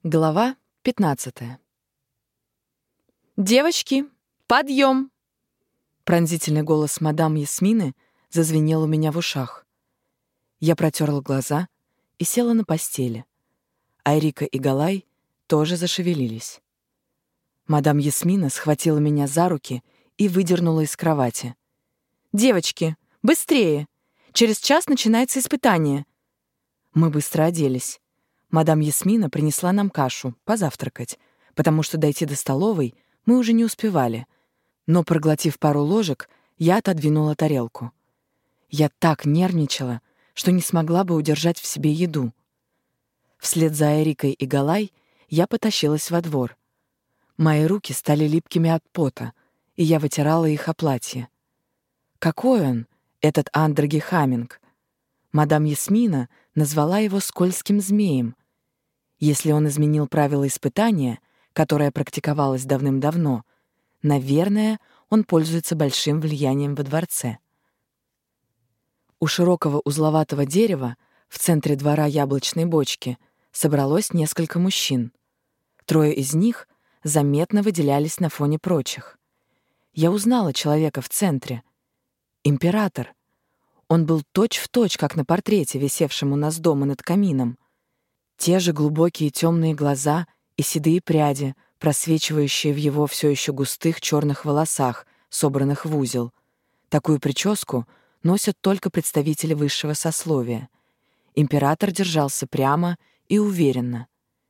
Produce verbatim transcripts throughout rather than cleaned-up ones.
Глава пятнадцатая. «Девочки, подъем!» Пронзительный голос мадам Ясмины зазвенел у меня в ушах. Я протерла глаза и села на постели. Айрика и Галай тоже зашевелились. Мадам Ясмина схватила меня за руки и выдернула из кровати. «Девочки, быстрее! Через час начинается испытание!» Мы быстро оделись. Мадам Ясмина принесла нам кашу, позавтракать, потому что дойти до столовой мы уже не успевали. Но, проглотив пару ложек, я отодвинула тарелку. Я так нервничала, что не смогла бы удержать в себе еду. Вслед за Айрикой и Галай я потащилась во двор. Мои руки стали липкими от пота, и я вытирала их о платье. Какой он, этот Андерги Хамминг? Мадам Ясмина назвала его скользким змеем. Если он изменил правила испытания, которое практиковалось давным-давно, наверное, он пользуется большим влиянием во дворце. У широкого узловатого дерева в центре двора яблочной бочки собралось несколько мужчин. Трое из них заметно выделялись на фоне прочих. Я узнала человека в центре. Император. Он был точь-в-точь, как на портрете, висевшем у нас дома над камином. Те же глубокие темные глаза и седые пряди, просвечивающие в его все еще густых черных волосах, собранных в узел. Такую прическу носят только представители высшего сословия. Император держался прямо и уверенно.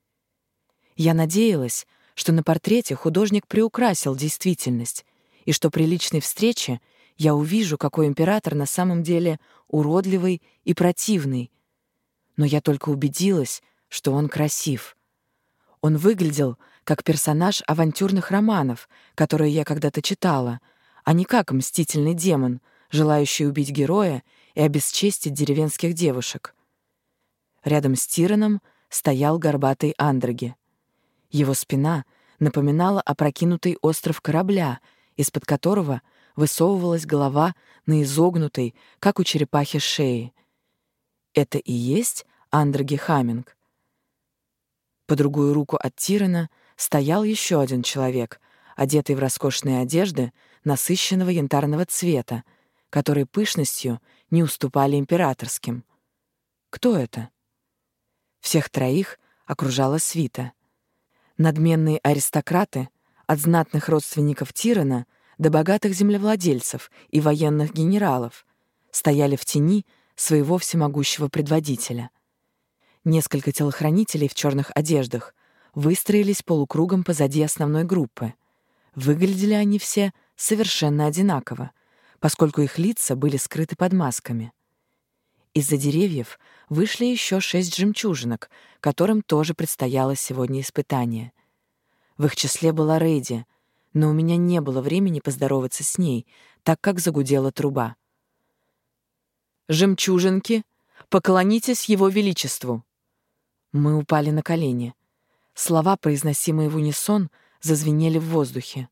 Я надеялась, что на портрете художник приукрасил действительность, и что при личной встрече я увижу, какой император на самом деле уродливый и противный. Но я только убедилась, что он красив. Он выглядел как персонаж авантюрных романов, которые я когда-то читала, а не как мстительный демон, желающий убить героя и обесчестить деревенских девушек. Рядом с Тираном стоял горбатый Андерги. Его спина напоминала опрокинутый остров корабля, из-под которого высовывалась голова на изогнутой, как у черепахи, шее. Это и есть Андерги Хамминг. По другую руку от Тирана стоял еще один человек, одетый в роскошные одежды насыщенного янтарного цвета, которые пышностью не уступали императорским. Кто это? Всех троих окружала свита. Надменные аристократы, от знатных родственников Тирана до богатых землевладельцев и военных генералов, стояли в тени своего всемогущего предводителя. Несколько телохранителей в черных одеждах выстроились полукругом позади основной группы. Выглядели они все совершенно одинаково, поскольку их лица были скрыты под масками. Из-за деревьев вышли еще шесть жемчужинок, которым тоже предстояло сегодня испытание. В их числе была Рейди, но у меня не было времени поздороваться с ней, так как загудела труба. «Жемчужинки, поклонитесь его величеству!» Мы упали на колени. Слова, произносимые в унисон, зазвенели в воздухе.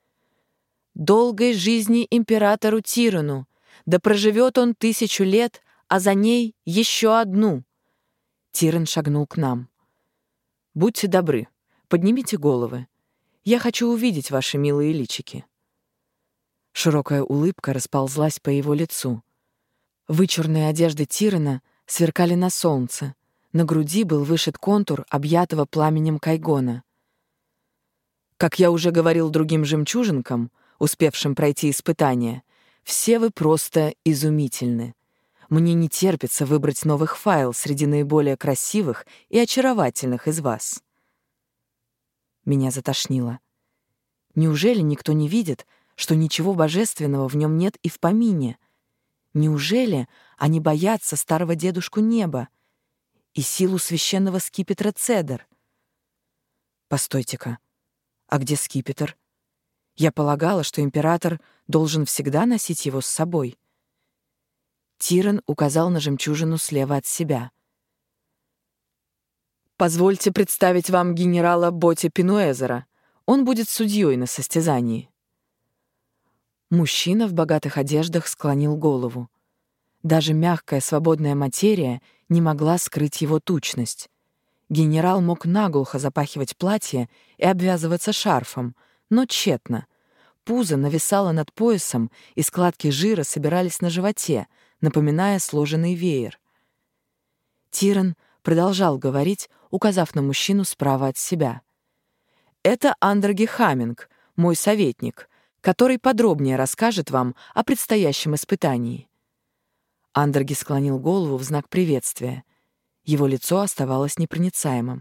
«Долгой жизни императору Тирану! Да проживет он тысячу лет, а за ней еще одну!» Тиран шагнул к нам. «Будьте добры, поднимите головы. Я хочу увидеть ваши милые личики». Широкая улыбка расползлась по его лицу. Вычурные одежды Тирана сверкали на солнце. На груди был вышит контур объятого пламенем кайгона. Как я уже говорил другим жемчужинкам, успевшим пройти испытание, все вы просто изумительны. Мне не терпится выбрать новых файл среди наиболее красивых и очаровательных из вас. Меня затошнило. Неужели никто не видит, что ничего божественного в нем нет и в помине? Неужели они боятся старого дедушку неба и силу священного скипетра Цедр? Постойте-ка, а где скипетр? Я полагала, что император должен всегда носить его с собой. Тиран указал на жемчужину слева от себя. «Позвольте представить вам генерала Боти Пинуэзера. Он будет судьей на состязании». Мужчина в богатых одеждах склонил голову. Даже мягкая свободная материя не могла скрыть его тучность. Генерал мог наглухо запахивать платье и обвязываться шарфом, но тщетно. Пузо нависало над поясом, и складки жира собирались на животе, напоминая сложенный веер. Тиран продолжал говорить, указав на мужчину справа от себя. «Это Андерги Хамминг, мой советник, который подробнее расскажет вам о предстоящем испытании». Андерги склонил голову в знак приветствия. Его лицо оставалось непроницаемым.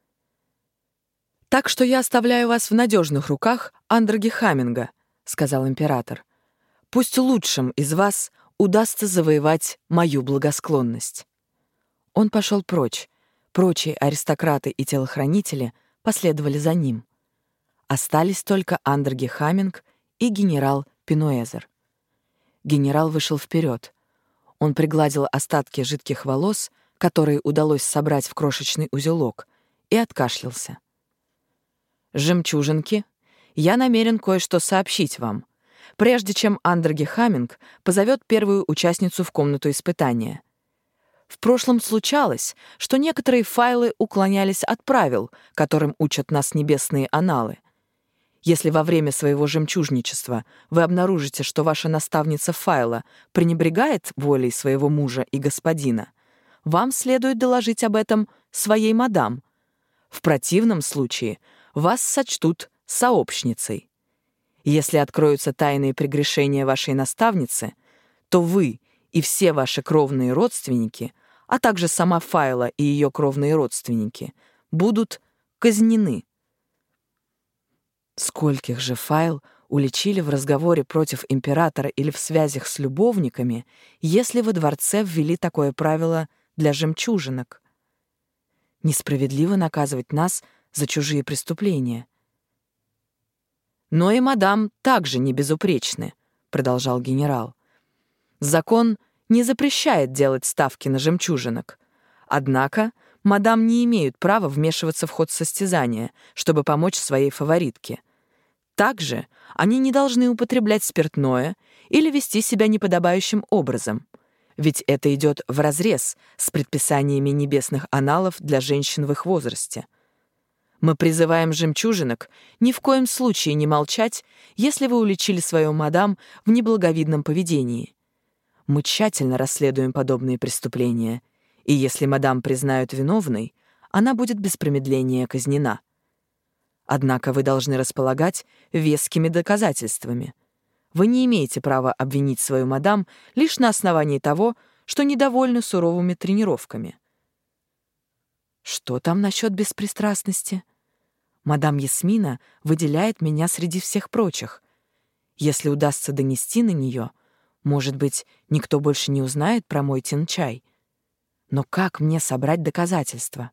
«Так что я оставляю вас в надежных руках Андерги Хамминга», — сказал император. «Пусть лучшим из вас удастся завоевать мою благосклонность». Он пошел прочь. Прочие аристократы и телохранители последовали за ним. Остались только Андерги Хамминг и генерал Пинуэзер. Генерал вышел вперед. Он пригладил остатки жидких волос, которые удалось собрать в крошечный узелок, и откашлялся. «Жемчужинки, я намерен кое-что сообщить вам, прежде чем Андерги Хамминг позовет первую участницу в комнату испытания. В прошлом случалось, что некоторые файлы уклонялись от правил, которым учат нас небесные аналы. Если во время своего жемчужничества вы обнаружите, что ваша наставница файла пренебрегает волей своего мужа и господина, вам следует доложить об этом своей мадам. В противном случае вас сочтут сообщницей. Если откроются тайные прегрешения вашей наставницы, то вы и все ваши кровные родственники, а также сама Файла и ее кровные родственники, будут казнены. Скольких же Файл уличили в разговоре против императора или в связях с любовниками, если во дворце ввели такое правило для жемчужинок? Несправедливо наказывать нас за чужие преступления. «Но и мадам также не безупречны», — продолжал генерал. «Закон не запрещает делать ставки на жемчужинок. Однако мадам не имеют права вмешиваться в ход состязания, чтобы помочь своей фаворитке. Также они не должны употреблять спиртное или вести себя неподобающим образом, ведь это идет вразрез с предписаниями небесных аналов для женщин в их возрасте. Мы призываем жемчужинок ни в коем случае не молчать, если вы уличили свою мадам в неблаговидном поведении. Мы тщательно расследуем подобные преступления, и если мадам признают виновной, она будет без промедления казнена. Однако вы должны располагать вескими доказательствами. Вы не имеете права обвинить свою мадам лишь на основании того, что недовольны суровыми тренировками. Что там насчет беспристрастности? Мадам Ясмина выделяет меня среди всех прочих. Если удастся донести на нее, может быть, никто больше не узнает про мой тинчай. Но как мне собрать доказательства?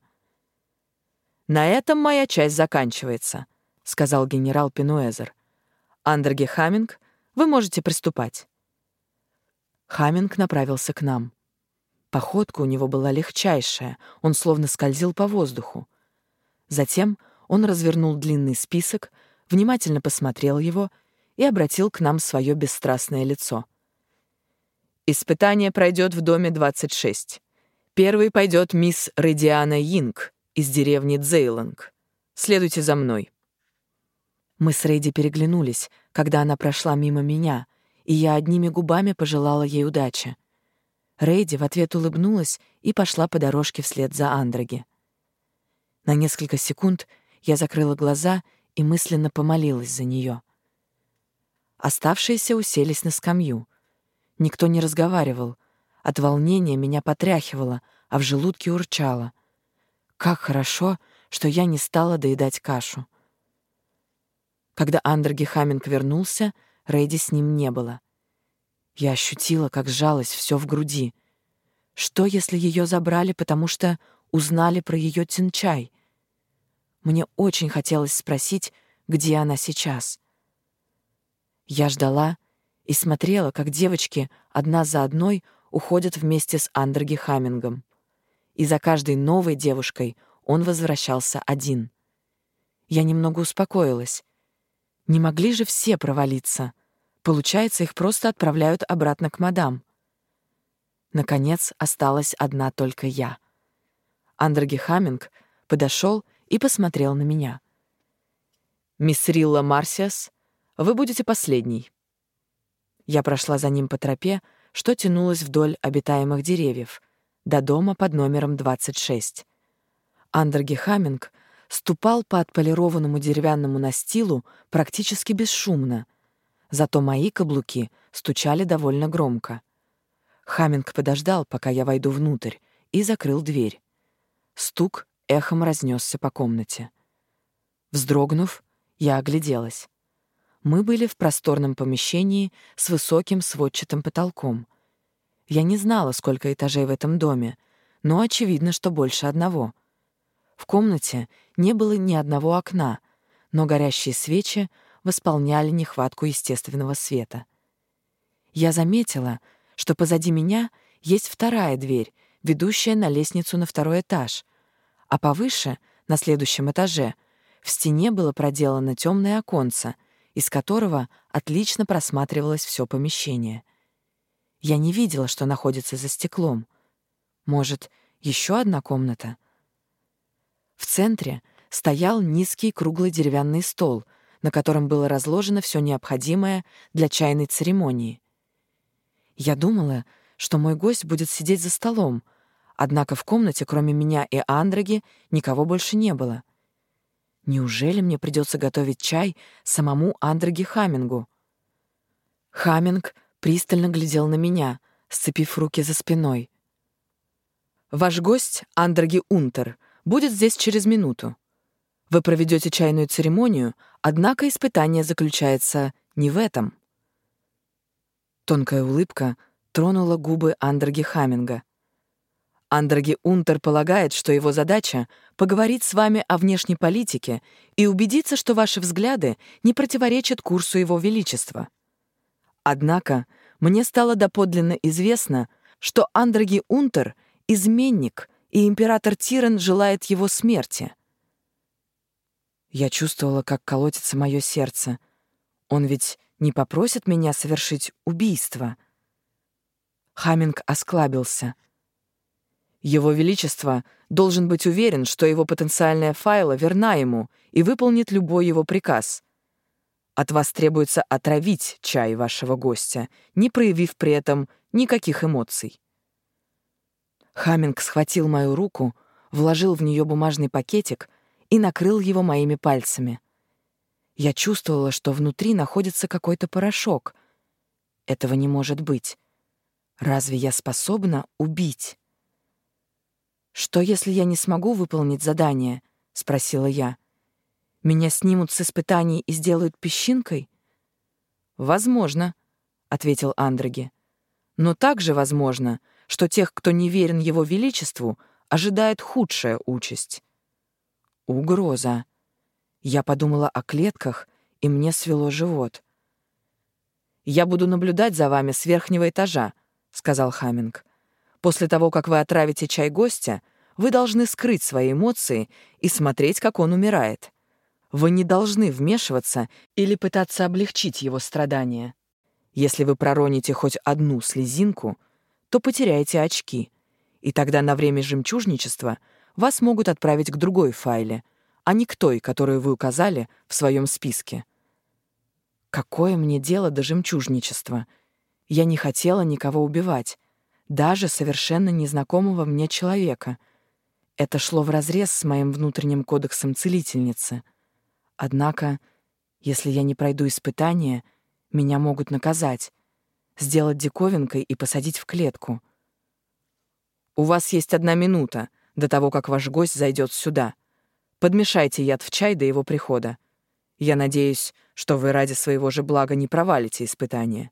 «На этом моя часть заканчивается», — сказал генерал Пинуэзер. «Андерги Хамминг, вы можете приступать». Хамминг направился к нам. Походка у него была легчайшая, он словно скользил по воздуху. Затем он развернул длинный список, внимательно посмотрел его и обратил к нам свое бесстрастное лицо. «Испытание пройдет в доме двадцать шесть. Первой пойдет мисс Редиана Йинг из деревни Дзейланг. Следуйте за мной». Мы с Рейди переглянулись, когда она прошла мимо меня, и я одними губами пожелала ей удачи. Рейди в ответ улыбнулась и пошла по дорожке вслед за Андерги. На несколько секунд я закрыла глаза и мысленно помолилась за нее. Оставшиеся уселись на скамью. Никто не разговаривал. От волнения меня потряхивало, а в желудке урчало. Как хорошо, что я не стала доедать кашу. Когда Андерги Хамминг вернулся, Рейди с ним не было. Я ощутила, как сжалось все в груди. Что, если ее забрали, потому что узнали про ее тинчай? Мне очень хотелось спросить, где она сейчас. Я ждала и смотрела, как девочки одна за одной уходят вместе с Андерги Хаммингом. И за каждой новой девушкой он возвращался один. Я немного успокоилась. Не могли же все провалиться. Получается, их просто отправляют обратно к мадам. Наконец, осталась одна только я. Андерги Хамминг подошел и посмотрел на меня. «Мисс Рилла Марсиас, вы будете последней». Я прошла за ним по тропе, что тянулась вдоль обитаемых деревьев, до дома под номером двадцать шесть. Андерги Хамминг ступал по отполированному деревянному настилу практически бесшумно, зато мои каблуки стучали довольно громко. Хамминг подождал, пока я войду внутрь, и закрыл дверь. Стук эхом разнесся по комнате. Вздрогнув, я огляделась. Мы были в просторном помещении с высоким сводчатым потолком. Я не знала, сколько этажей в этом доме, но очевидно, что больше одного. В комнате не было ни одного окна, но горящие свечи восполняли нехватку естественного света. Я заметила, что позади меня есть вторая дверь, ведущая на лестницу на второй этаж, а повыше, на следующем этаже, в стене было проделано темное оконце, из которого отлично просматривалось все помещение. Я не видела, что находится за стеклом. Может, еще одна комната? В центре стоял низкий круглый деревянный стол, на котором было разложено все необходимое для чайной церемонии. Я думала, что мой гость будет сидеть за столом, однако в комнате, кроме меня и Андерги, никого больше не было. Неужели мне придется готовить чай самому Андерги Хаммингу? Хамминг пристально глядел на меня, сцепив руки за спиной. «Ваш гость, Андерги Унтер, будет здесь через минуту. Вы проведете чайную церемонию, однако испытание заключается не в этом». Тонкая улыбка тронула губы Андерги Хамминга. Андерги Унтер полагает, что его задача — поговорить с вами о внешней политике и убедиться, что ваши взгляды не противоречат курсу Его Величества. Однако мне стало доподлинно известно, что Андерги Унтер — изменник, и император Тиран желает его смерти. Я чувствовала, как колотится мое сердце. Он ведь не попросит меня совершить убийство. Хамминг осклабился. Его Величество должен быть уверен, что его потенциальная Файла верна ему и выполнит любой его приказ. От вас требуется отравить чай вашего гостя, не проявив при этом никаких эмоций. Хамминг схватил мою руку, вложил в нее бумажный пакетик и накрыл его моими пальцами. Я чувствовала, что внутри находится какой-то порошок. Этого не может быть. Разве я способна убить? «Что, если я не смогу выполнить задание?» — спросила я. «Меня снимут с испытаний и сделают песчинкой?» «Возможно», — ответил Андерги. «Но также возможно, что тех, кто не верен Его Величеству, ожидает худшая участь». Угроза. Я подумала о клетках, и мне свело живот. «Я буду наблюдать за вами с верхнего этажа», — сказал Хамминг. «После того, как вы отравите чай гостя, вы должны скрыть свои эмоции и смотреть, как он умирает. Вы не должны вмешиваться или пытаться облегчить его страдания. Если вы пророните хоть одну слезинку, то потеряете очки, и тогда на время жемчужничества вас могут отправить к другой Файле, а не к той, которую вы указали в своем списке». Какое мне дело до жемчужничества? Я не хотела никого убивать, даже совершенно незнакомого мне человека. Это шло вразрез с моим внутренним кодексом целительницы. Однако, если я не пройду испытание, меня могут наказать, сделать диковинкой и посадить в клетку. «У вас есть одна минута до того, как ваш гость зайдет сюда. Подмешайте яд в чай до его прихода. Я надеюсь, что вы ради своего же блага не провалите испытание».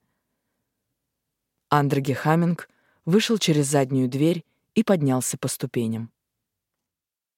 Андерги Хамминг вышел через заднюю дверь и поднялся по ступеням.